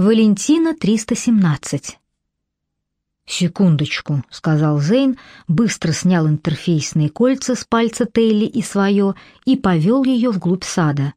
Валентина 317. «Секундочку», — сказал Зейн, быстро снял интерфейсные кольца с пальца Телли и свое и повел ее вглубь сада.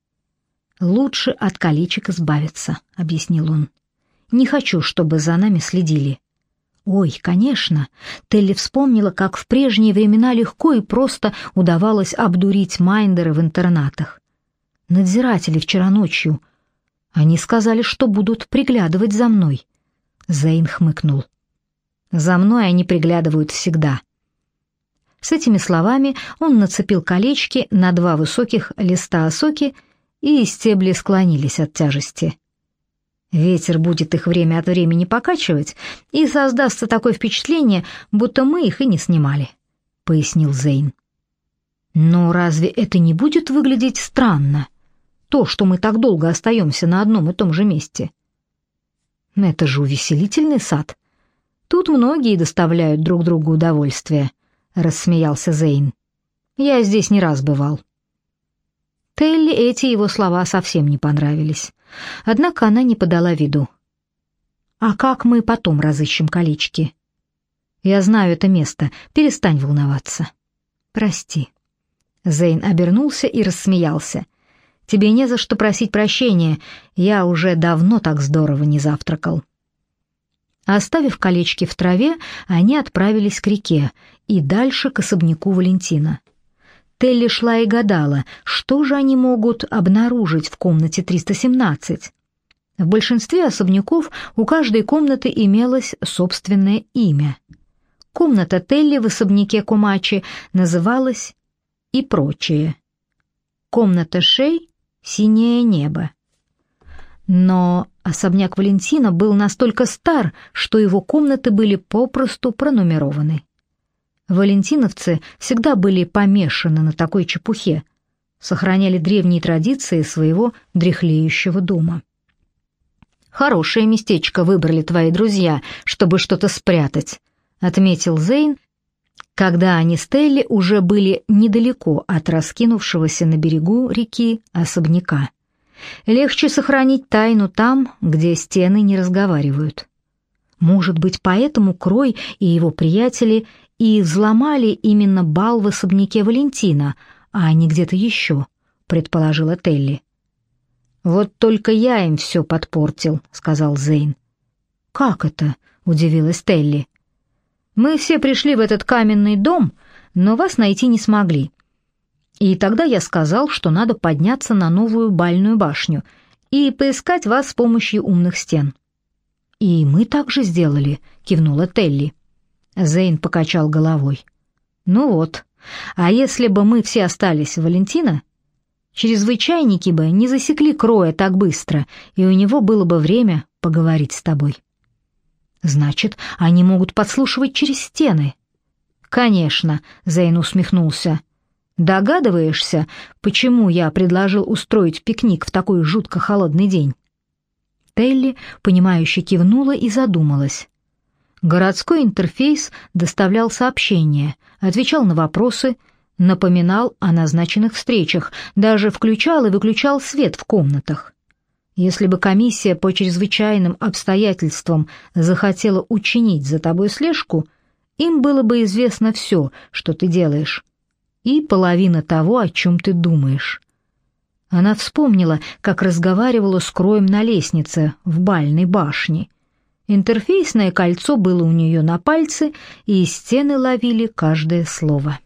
«Лучше от колечек избавиться», — объяснил он. «Не хочу, чтобы за нами следили». «Ой, конечно», — Телли вспомнила, как в прежние времена легко и просто удавалось обдурить Майндера в интернатах. «Надзиратели вчера ночью. Они сказали, что будут приглядывать за мной». Зейн хмыкнул. «За мной они приглядывают всегда». С этими словами он нацепил колечки на 2 высоких листа осоки, и стебли склонились от тяжести. Ветер будет их время от времени покачивать, и создастся такое впечатление, будто мы их и не снимали, — пояснил Зейн. «Но разве это не будет выглядеть странно? То, что мы так долго остаемся на одном и том же месте. Это же увеселительный сад. Тут многие доставляют друг другу удовольствие», — рассмеялся Зейн. «Я здесь не раз бывал». Телли эти его слова совсем не понравились. Однако она не подала виду. «А как мы потом разыщем колечки?» «Я знаю это место. Перестань волноваться». «Прости». Зейн обернулся и рассмеялся. «Тебе не за что просить прощения, я уже давно так здорово не завтракал». Оставив колечки в траве, они отправились к реке и дальше к особняку Валентина. Телли шла и гадала, что же они могут обнаружить в комнате 317. В большинстве особняков у каждой комнаты имелось собственное имя. Комната Телли в особняке Кумачи называлась «И прочее». Комната Шей «Синее небо». Но особняк Валентина был настолько стар, что его комнаты были попросту пронумерованы. Валентиновцы всегда были помешаны на такой чепухе, сохраняли древние традиции своего дряхлеющего дома. «Хорошее местечко выбрали твои друзья, чтобы что-то спрятать», — отметил Зейн, когда они с Телли уже были недалеко от раскинувшегося на берегу реки особняка. «Легче сохранить тайну там, где стены не разговаривают». Может быть, поэтому Крой и его приятели и взломали именно бал в особняке Валентина, а не где-то еще, предположила Телли. «Вот только я им все подпортил», — сказал Зейн. «Как это?» — удивилась Телли. «Мы все пришли в этот каменный дом, но вас найти не смогли. И тогда я сказал, что надо подняться на новую бальную башню и поискать вас с помощью умных стен». «И мы так же сделали», — кивнула Телли. Зейн покачал головой. «Ну вот, а если бы мы все остались у Валентина, чрезвычайники бы не засекли Кроя так быстро, и у него было бы время поговорить с тобой». «Значит, они могут подслушивать через стены?» «Конечно», — Зейн усмехнулся. «Догадываешься, почему я предложил устроить пикник в такой жутко холодный день?» Телли, понимающе кивнула и задумалась. Городской интерфейс доставлял сообщения, отвечал на вопросы, напоминал о назначенных встречах, даже включал и выключал свет в комнатах. Если бы комиссия по чрезвычайным обстоятельствам захотела учинить за тобой слежку, им было бы известно все, что ты делаешь, и половина того, о чем ты думаешь. Она вспомнила, как разговаривала с Кроем на лестнице в бальной башне. Интерфейсное кольцо было у нее на пальце, и стены ловили каждое слово.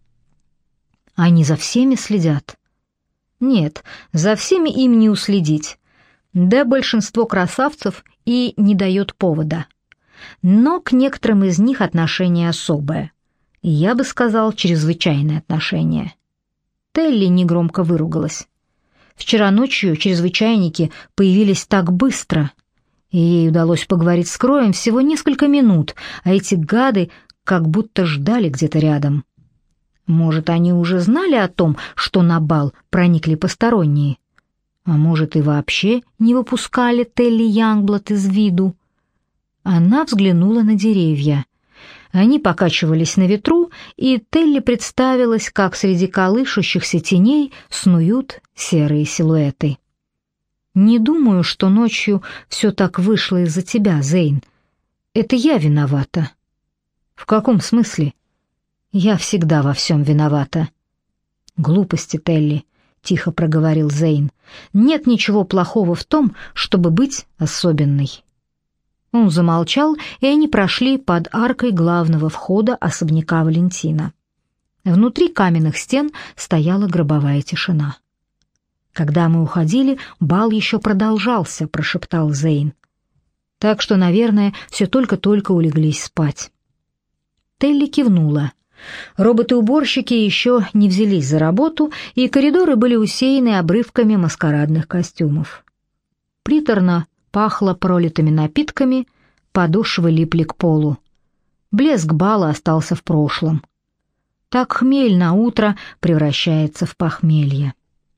Они за всеми следят? Нет, за всеми им не уследить. Да большинство красавцев и не дает повода. Но к некоторым из них отношение особое. Я бы сказал, чрезвычайное отношение. Телли негромко выругалась. Вчера ночью чрезвычайники появились так быстро, и ей удалось поговорить с Кроем всего несколько минут, а эти гады как будто ждали где-то рядом. Может, они уже знали о том, что на бал проникли посторонние? А может, и вообще не выпускали Телли Янгблад из виду? Она взглянула на деревья. Они покачивались на ветру, и Телли представилась, как среди колышущихся теней снуют серые силуэты. «Не думаю, что ночью все так вышло из-за тебя, Зейн. Это я виновата». «В каком смысле?» «Я всегда во всем виновата». «Глупости, Телли», — тихо проговорил Зейн. «Нет ничего плохого в том, чтобы быть особенной». Он замолчал, и они прошли под аркой главного входа особняка Валентина. Внутри каменных стен стояла гробовая тишина. «Когда мы уходили, бал еще продолжался», — прошептал Зейн. «Так что, наверное, все только-только улеглись спать». Телли кивнула. Роботы-уборщики еще не взялись за работу, и коридоры были усеяны обрывками маскарадных костюмов. Приторно пахло пролитыми напитками, подошвы липли к полу. Блеск бала остался в прошлом. Так хмель на утро превращается в похмелье.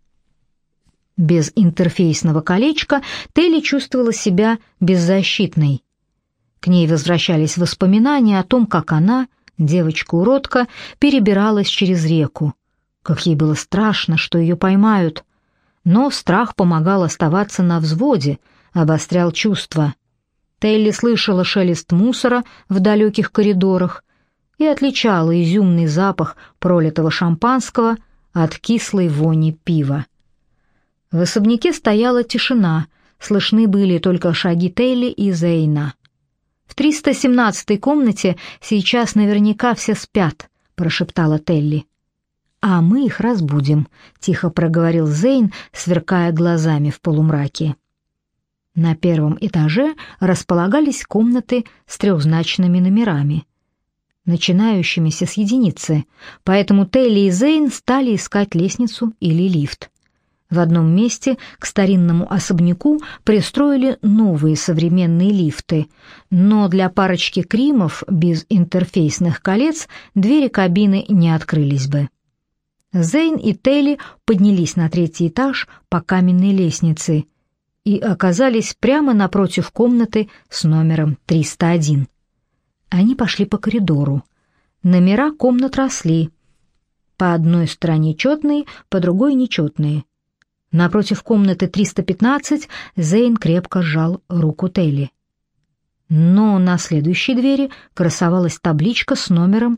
Без интерфейсного колечка Телли чувствовала себя беззащитной. К ней возвращались воспоминания о том, как она, девочка-уродка, перебиралась через реку. Как ей было страшно, что ее поймают. Но страх помогал оставаться на взводе, обострял чувства. Телли слышала шелест мусора в далеких коридорах и отличала изюмный запах пролитого шампанского от кислой вони пива. В особняке стояла тишина, слышны были только шаги Телли и Зейна. «В 317-й комнате сейчас наверняка все спят», — прошептала Телли. «А мы их разбудим», — тихо проговорил Зейн, сверкая глазами в полумраке. На первом этаже располагались комнаты с трехзначными номерами, начинающимися с единицы, поэтому Телли и Зейн стали искать лестницу или лифт. В одном месте к старинному особняку пристроили новые современные лифты, но для парочки кримов без интерфейсных колец двери кабины не открылись бы. Зейн и Телли поднялись на 3-й этаж по каменной лестнице и оказались прямо напротив комнаты с номером 301. Они пошли по коридору. Номера комнат росли. По одной стороне четные, по другой нечетные. Напротив комнаты 315 Зейн крепко сжал руку Телли. Но на следующей двери красовалась табличка с номером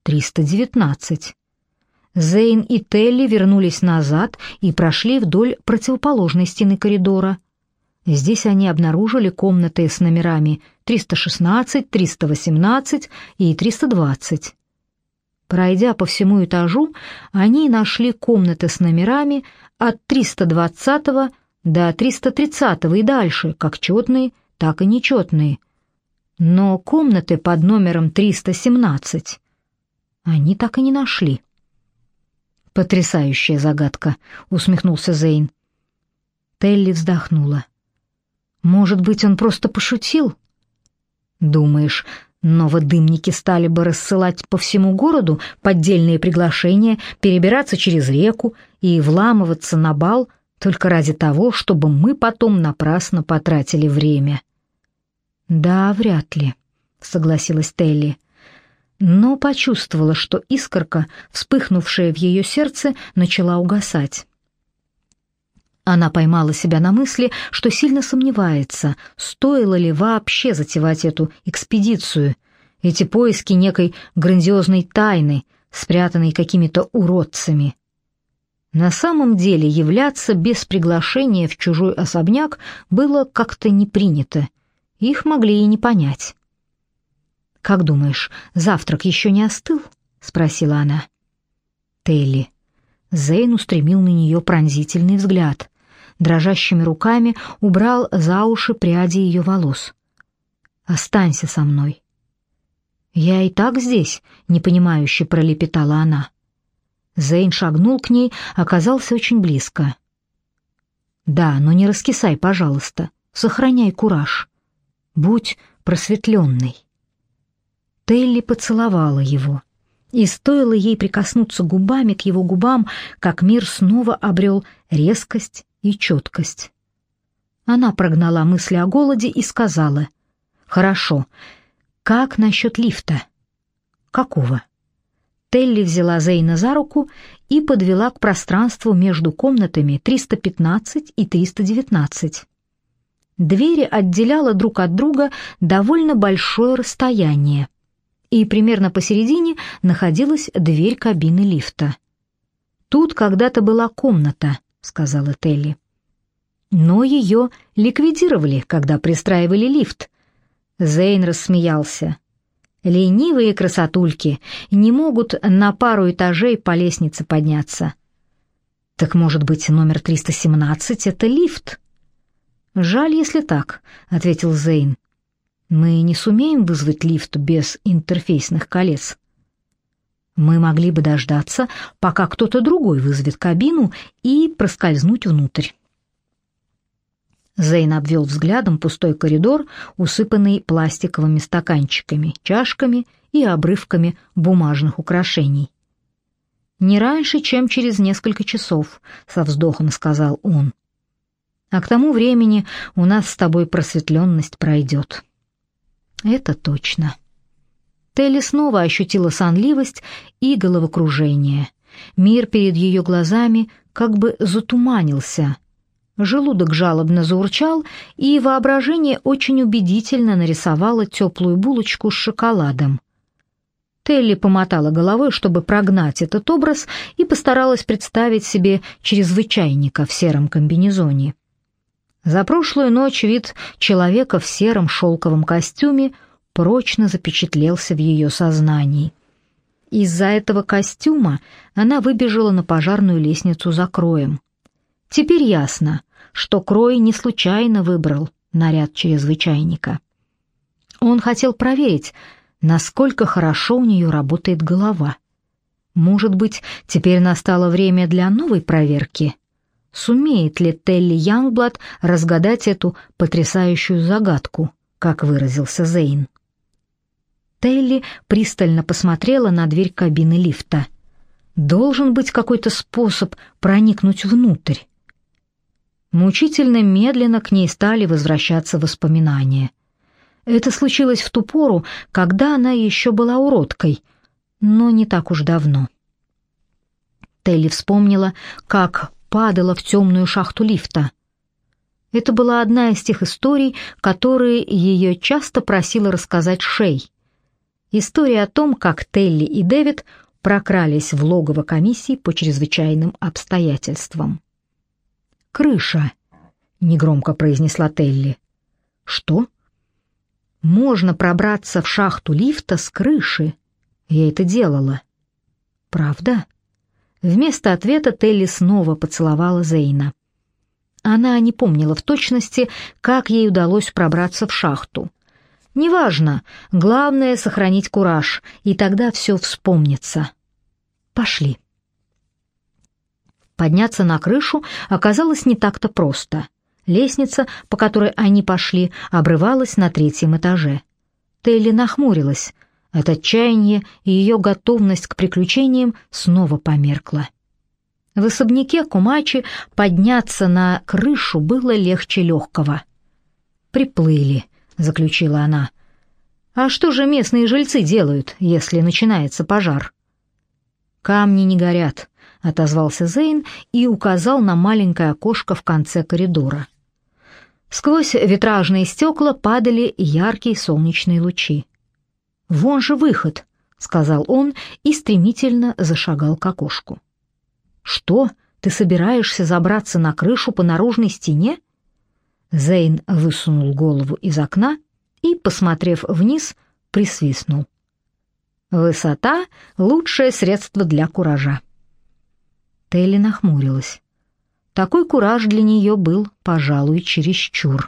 319. Зейн и Телли вернулись назад и прошли вдоль противоположной стены коридора. Здесь они обнаружили комнаты с номерами 316, 318 и 320. Пройдя по всему этажу, они нашли комнаты с номерами от 320 до 330 и дальше, как четные, так и нечетные. Но комнаты под номером 317 они так и не нашли. «Потрясающая загадка», — усмехнулся Зейн. Телли вздохнула. «Может быть, он просто пошутил?» «Думаешь, новодымники стали бы рассылать по всему городу поддельные приглашения, перебираться через реку и вламываться на бал только ради того, чтобы мы потом напрасно потратили время?» «Да, вряд ли», — согласилась Телли, но почувствовала, что искорка, вспыхнувшая в ее сердце, начала угасать. Она поймала себя на мысли, что сильно сомневается, стоило ли вообще затевать эту экспедицию, эти поиски некой грандиозной тайны, спрятанной какими-то уродцами. На самом деле являться без приглашения в чужой особняк было как-то не принято, их могли и не понять. «Как думаешь, завтрак еще не остыл?» — спросила она. Телли. Зейн устремил на нее пронзительный взгляд. Дрожащими руками убрал за уши пряди ее волос. «Останься со мной». «Я и так здесь», — непонимающе пролепетала она. Зейн шагнул к ней, оказался очень близко. «Да, но не раскисай, пожалуйста. Сохраняй кураж. Будь просветленной». Телли поцеловала его, и стоило ей прикоснуться губами к его губам, как мир снова обрел резкость и четкость. Она прогнала мысли о голоде и сказала: «Хорошо, как насчет лифта?» «Какого?» Телли взяла Зейна за руку и подвела к пространству между комнатами 315 и 319. Двери отделяло друг от друга довольно большое расстояние, и примерно посередине находилась дверь кабины лифта. «Тут когда-то была комната», — сказала Телли. «Но ее ликвидировали, когда пристраивали лифт». Зейн рассмеялся. «Ленивые красотульки не могут на пару этажей по лестнице подняться». «Так, может быть, номер 317 — это лифт?» «Жаль, если так», — ответил Зейн. «Мы не сумеем вызвать лифт без интерфейсных колец». «Мы могли бы дождаться, пока кто-то другой вызовет кабину и проскользнуть внутрь». Зейн обвел взглядом пустой коридор, усыпанный пластиковыми стаканчиками, чашками и обрывками бумажных украшений. «Не раньше, чем через несколько часов», — со вздохом сказал он. «А к тому времени у нас с тобой просветленность пройдет». «Это точно». Телли снова ощутила сонливость и головокружение. Мир перед ее глазами как бы затуманился. Желудок жалобно заурчал, и воображение очень убедительно нарисовало теплую булочку с шоколадом. Телли помотала головой, чтобы прогнать этот образ, и постаралась представить себе чрезвычайника в сером комбинезоне. За прошлую ночь вид человека в сером шелковом костюме прочно запечатлелся в ее сознании. Из-за этого костюма она выбежала на пожарную лестницу за Кроем. Теперь ясно, что Крой не случайно выбрал наряд чрезвычайника. Он хотел проверить, насколько хорошо у нее работает голова. Может быть, теперь настало время для новой проверки? Сумеет ли Телли Янгблад разгадать эту потрясающую загадку, как выразился Зейн? Телли пристально посмотрела на дверь кабины лифта. Должен быть какой-то способ проникнуть внутрь. Мучительно медленно к ней стали возвращаться воспоминания. Это случилось в ту пору, когда она еще была уродкой, но не так уж давно. Телли вспомнила, как падала в темную шахту лифта. Это была одна из тех историй, которые ее часто просила рассказать Шей. История о том, как Телли и Дэвид прокрались в логово комиссии по чрезвычайным обстоятельствам. «Крыша», — негромко произнесла Телли. «Что?» «Можно пробраться в шахту лифта с крыши. Я это делала». «Правда?» Вместо ответа Телли снова поцеловала Зейна. Она не помнила в точности, как ей удалось пробраться в шахту. «Неважно, главное — сохранить кураж, и тогда все вспомнится. Пошли». Подняться на крышу оказалось не так-то просто. Лестница, по которой они пошли, обрывалась на 3-м этаже. Телли нахмурилась. От отчаяния и ее готовность к приключениям снова померкла. В особняке Кумачи подняться на крышу было легче легкого. «Приплыли», — заключила она. «А что же местные жильцы делают, если начинается пожар?» «Камни не горят», — отозвался Зейн и указал на маленькое окошко в конце коридора. Сквозь витражные стекла падали яркие солнечные лучи. «Вон же выход», — сказал он и стремительно зашагал к окошку. «Что, ты собираешься забраться на крышу по наружной стене?» Зейн высунул голову из окна и, посмотрев вниз, присвистнул. «Высота — лучшее средство для куража». Телли нахмурилась. Такой кураж для нее был, пожалуй, чересчур.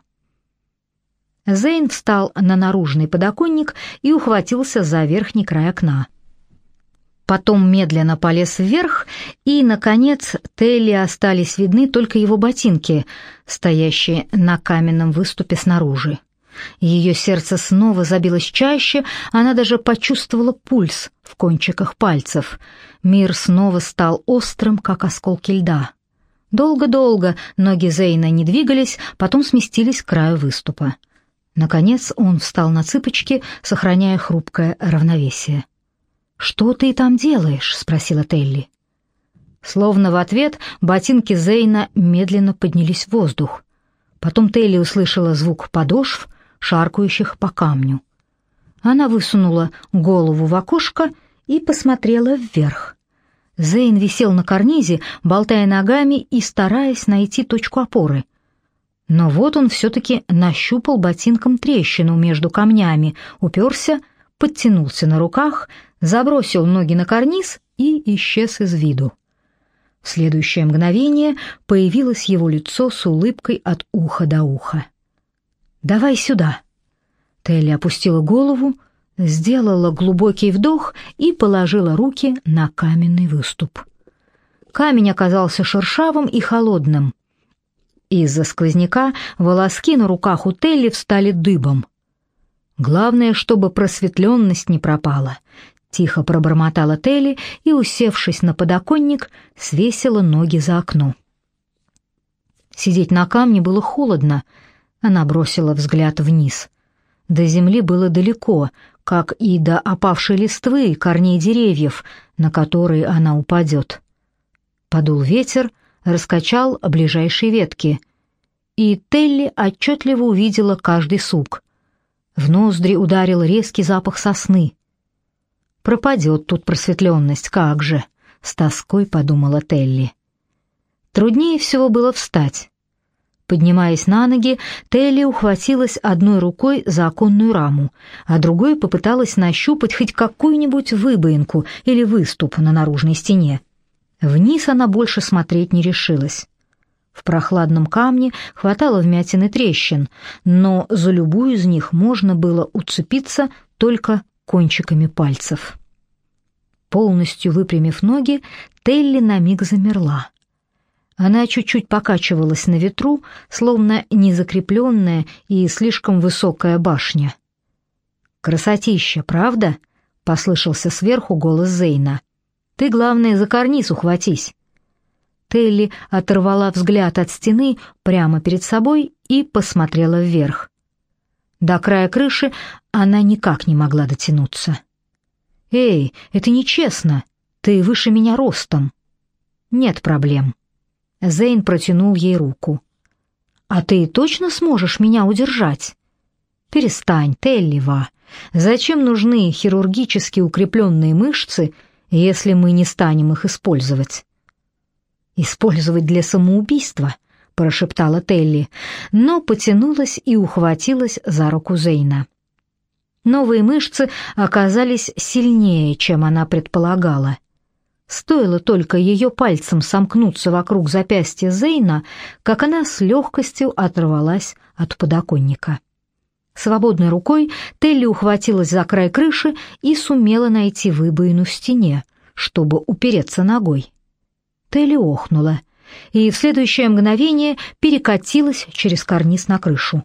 Зейн встал на наружный подоконник и ухватился за верхний край окна. Потом медленно полез вверх, и, наконец, Телли остались видны только его ботинки, стоящие на каменном выступе снаружи. Ее сердце снова забилось чаще, она даже почувствовала пульс в кончиках пальцев. Мир снова стал острым, как осколки льда. Долго-долго ноги Зейна не двигались, потом сместились к краю выступа. Наконец он встал на цыпочки, сохраняя хрупкое равновесие. «Что ты там делаешь?» — спросила Телли. Словно в ответ ботинки Зейна медленно поднялись в воздух. Потом Телли услышала звук подошв, шаркающих по камню. Она высунула голову в окошко и посмотрела вверх. Зейн висел на карнизе, болтая ногами и стараясь найти точку опоры. Но вот он все-таки нащупал ботинком трещину между камнями, уперся, подтянулся на руках, забросил ноги на карниз и исчез из виду. В следующее мгновение появилось его лицо с улыбкой от уха до уха. «Давай сюда». Телли опустила голову, сделала глубокий вдох и положила руки на каменный выступ. Камень оказался шершавым и холодным. Из-за сквозняка волоски на руках у Телли встали дыбом. «Главное, чтобы просветленность не пропала», — тихо пробормотала Телли и, усевшись на подоконник, свесила ноги за окно. Сидеть на камне было холодно. Она бросила взгляд вниз. До земли было далеко, как и до опавшей листвы и корней деревьев, на которые она упадет. Подул ветер, раскачал ближайшие ветки, и Телли отчетливо увидела каждый сук. В ноздри ударил резкий запах сосны. «Пропадет тут просветленность, как же!» — с тоской подумала Телли. Труднее всего было встать. Поднимаясь на ноги, Телли ухватилась одной рукой за оконную раму, а другой попыталась нащупать хоть какую-нибудь выбоинку или выступ на наружной стене. Вниз она больше смотреть не решилась. В прохладном камне хватало вмятин и трещин, но за любую из них можно было уцепиться только кончиками пальцев. Полностью выпрямив ноги, Телли на миг замерла. Она чуть-чуть покачивалась на ветру, словно незакрепленная и слишком высокая башня. «Красотища, правда?» — послышался сверху голос Зейна. «Ты, главное, за карниз ухватись». Телли оторвала взгляд от стены прямо перед собой и посмотрела вверх. До края крыши она никак не могла дотянуться. «Эй, это нечестно. Ты выше меня ростом». «Нет проблем». Зейн протянул ей руку. «А ты точно сможешь меня удержать?» «Перестань, Теллива. Зачем нужны хирургически укрепленные мышцы, если мы не станем их использовать?» «Использовать для самоубийства», — прошептала Телли, но потянулась и ухватилась за руку Зейна. Новые мышцы оказались сильнее, чем она предполагала. Стоило только ее пальцем сомкнуться вокруг запястья Зейна, как она с легкостью оторвалась от подоконника. Свободной рукой Телли ухватилась за край крыши и сумела найти выбоину в стене, чтобы упереться ногой. Телли охнула и в следующее мгновение перекатилась через карниз на крышу.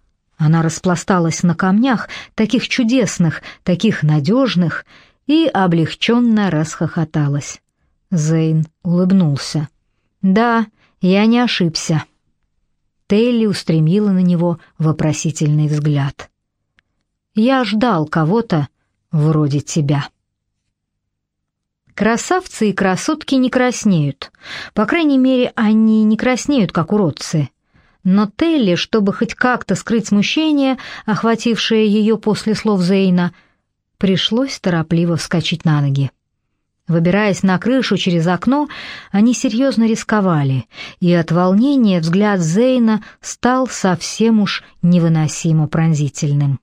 Она распласталась на камнях, таких чудесных, таких надежных, и облегченно расхохоталась. Зейн улыбнулся. «Да, я не ошибся». Телли устремила на него вопросительный взгляд. «Я ждал кого-то вроде тебя». Красавцы и красотки не краснеют. По крайней мере, они не краснеют, как уродцы. Но Телли, чтобы хоть как-то скрыть смущение, охватившее ее после слов Зейна, пришлось торопливо вскочить на ноги. Выбираясь на крышу через окно, они серьезно рисковали, и от волнения взгляд Зейна стал совсем уж невыносимо пронзительным.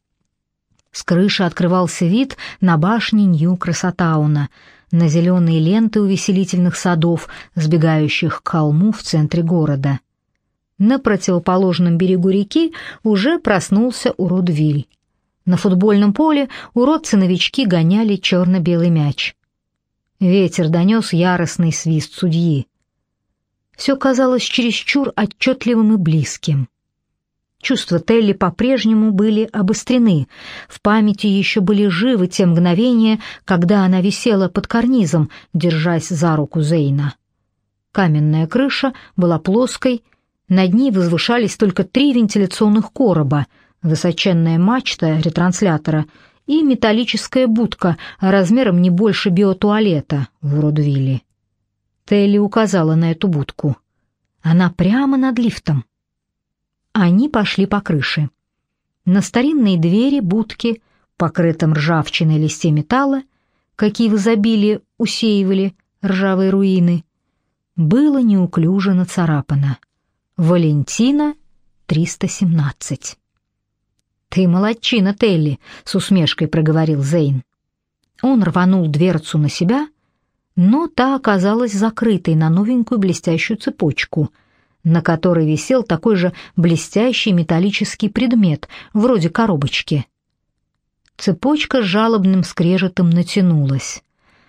С крыши открывался вид на башни Нью-Красотауна, на зеленые ленты увеселительных садов, сбегающих к холму в центре города. На противоположном берегу реки уже проснулся урод-Виль. На футбольном поле уродцы-новички гоняли черно-белый мяч. Ветер донес яростный свист судьи. Все казалось чересчур отчетливым и близким. Чувства Телли по-прежнему были обострены. В памяти еще были живы те мгновения, когда она висела под карнизом, держась за руку Зейна. Каменная крыша была плоской, над ней возвышались только 3 вентиляционных короба, высоченная мачта ретранслятора и металлическая будка размером не больше биотуалета в Уродвилле. Телли указала на эту будку. Она прямо над лифтом. Они пошли по крыше. На старинные двери будки, покрытым ржавчиной листе металла, какие в изобилии усеивали ржавые руины, было неуклюже нацарапано: «Валентина, 317». «Ты молодчина, Телли», — с усмешкой проговорил Зейн. Он рванул дверцу на себя, но та оказалась закрытой на новенькую блестящую цепочку, на которой висел такой же блестящий металлический предмет, вроде коробочки. Цепочка с жалобным скрежетом натянулась.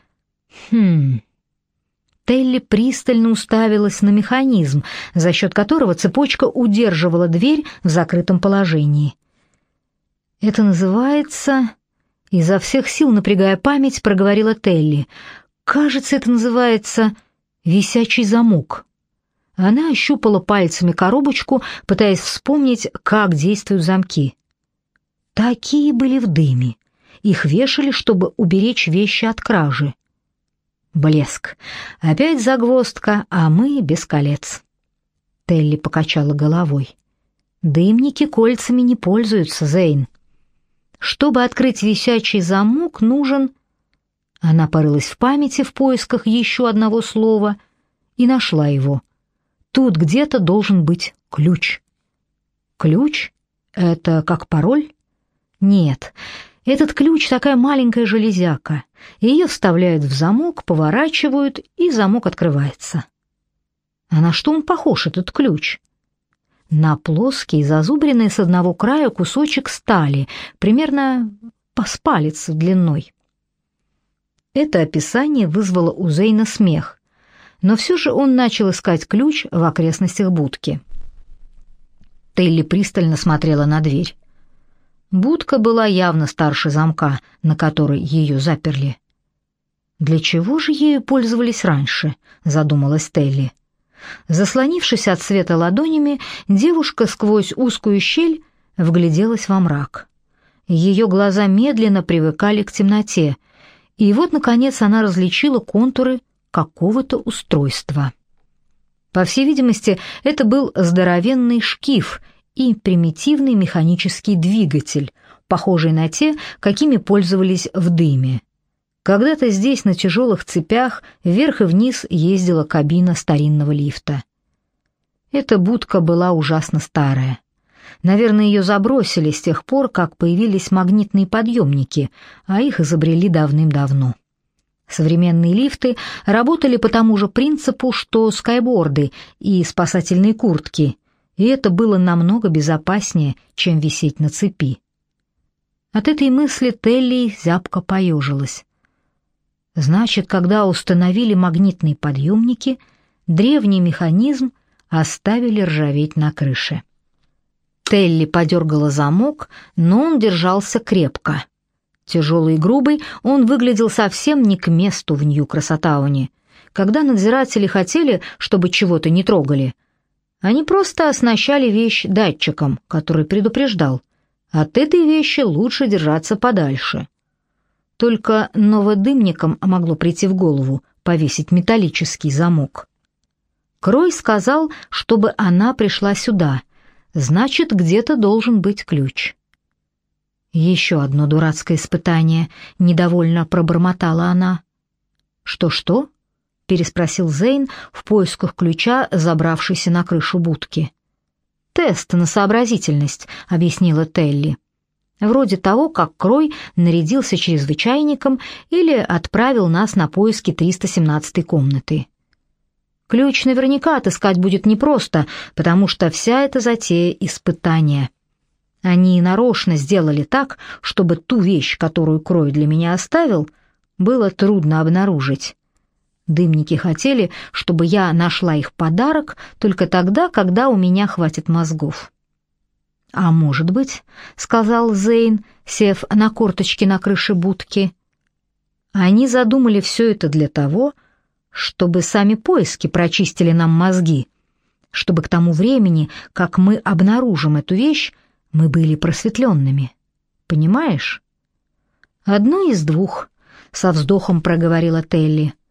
Телли пристально уставилась на механизм, за счет которого цепочка удерживала дверь в закрытом положении. «Это называется...» Изо всех сил, напрягая память, проговорила Телли. «Кажется, это называется висячий замок». Она ощупала пальцами коробочку, пытаясь вспомнить, как действуют замки. Такие были в дыме. Их вешали, чтобы уберечь вещи от кражи. Блеск. Опять загвоздка, а мы без колец. Телли покачала головой. Дымники кольцами не пользуются, Зейн. Чтобы открыть висячий замок, нужен... Она порылась в памяти в поисках еще одного слова и нашла его. Тут где-то должен быть ключ. Ключ? Это как пароль? Нет, этот ключ такая маленькая железяка. Ее вставляют в замок, поворачивают, и замок открывается. А на что он похож, этот ключ? На плоский, зазубренный с одного края кусочек стали, примерно с палец длиной. Это описание вызвало у Зейна смех, но все же он начал искать ключ в окрестностях будки. Телли пристально смотрела на дверь. Будка была явно старше замка, на который ее заперли. «Для чего же ею пользовались раньше?» — задумалась Телли. Заслонившись от света ладонями, девушка сквозь узкую щель вгляделась во мрак. Ее глаза медленно привыкали к темноте, и вот, наконец, она различила контуры какого-то устройства. По всей видимости, это был здоровенный шкив и примитивный механический двигатель, похожий на те, какими пользовались в дыме. Когда-то здесь на тяжелых цепях вверх и вниз ездила кабина старинного лифта. Эта будка была ужасно старая. Наверное, ее забросили с тех пор, как появились магнитные подъемники, а их изобрели давным-давно. Современные лифты работали по тому же принципу, что скайборды и спасательные куртки, и это было намного безопаснее, чем висеть на цепи. От этой мысли Телли зябко поежилась. Значит, когда установили магнитные подъемники, древний механизм оставили ржаветь на крыше. Телли подергала замок, но он держался крепко. Тяжелый и грубый, он выглядел совсем не к месту в Нью-Красотауне. Когда надзиратели хотели, чтобы чего-то не трогали, они просто оснащали вещь датчиком, который предупреждал: от этой вещи лучше держаться подальше. Только новодымникам могло прийти в голову повесить металлический замок. Крой сказал, чтобы она пришла сюда, значит, где-то должен быть ключ. Еще одно дурацкое испытание, недовольно пробормотала она. «Что-что?» — переспросил Зейн в поисках ключа, забравшийся на крышу будки. «Тест на сообразительность», — объяснила Телли. «Вроде того, как Крой нарядился чрезвычайником или отправил нас на поиски 317-й комнаты. Ключ наверняка отыскать будет непросто, потому что вся эта затея — испытание. Они нарочно сделали так, чтобы ту вещь, которую Крой для меня оставил, было трудно обнаружить. Дымники хотели, чтобы я нашла их подарок только тогда, когда у меня хватит мозгов». «А может быть, — сказал Зейн, сев на корточки на крыше будки, — они задумали все это для того, чтобы сами поиски прочистили нам мозги, чтобы к тому времени, как мы обнаружим эту вещь, мы были просветленными. Понимаешь?» «Одно из двух», — со вздохом проговорила Телли.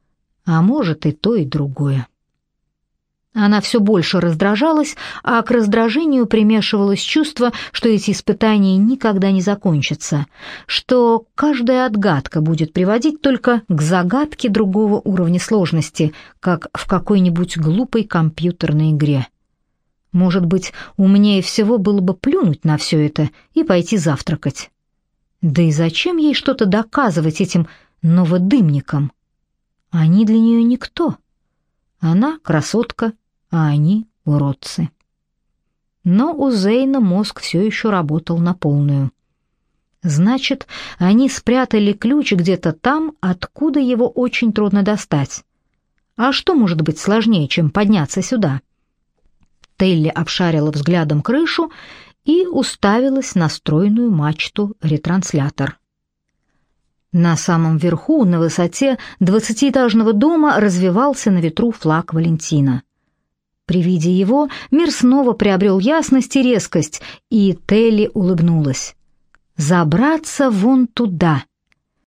А может, и то, и другое. Она все больше раздражалась, а к раздражению примешивалось чувство, что эти испытания никогда не закончатся, что каждая отгадка будет приводить только к загадке другого уровня сложности, как в какой-нибудь глупой компьютерной игре. Может быть, умнее всего было бы плюнуть на все это и пойти завтракать. Да и зачем ей что-то доказывать этим новодымникам? Они для нее никто. Она красотка, а они уродцы. Но у Зейна мозг все еще работал на полную. Значит, они спрятали ключ где-то там, откуда его очень трудно достать. А что может быть сложнее, чем подняться сюда? Телли обшарила взглядом крышу и уставилась на стройную мачту-ретранслятор. На самом верху, на высоте 20-этажного дома, развевался на ветру флаг Валентина. При виде его мир снова приобрел ясность и резкость, и Телли улыбнулась. «Забраться вон туда»,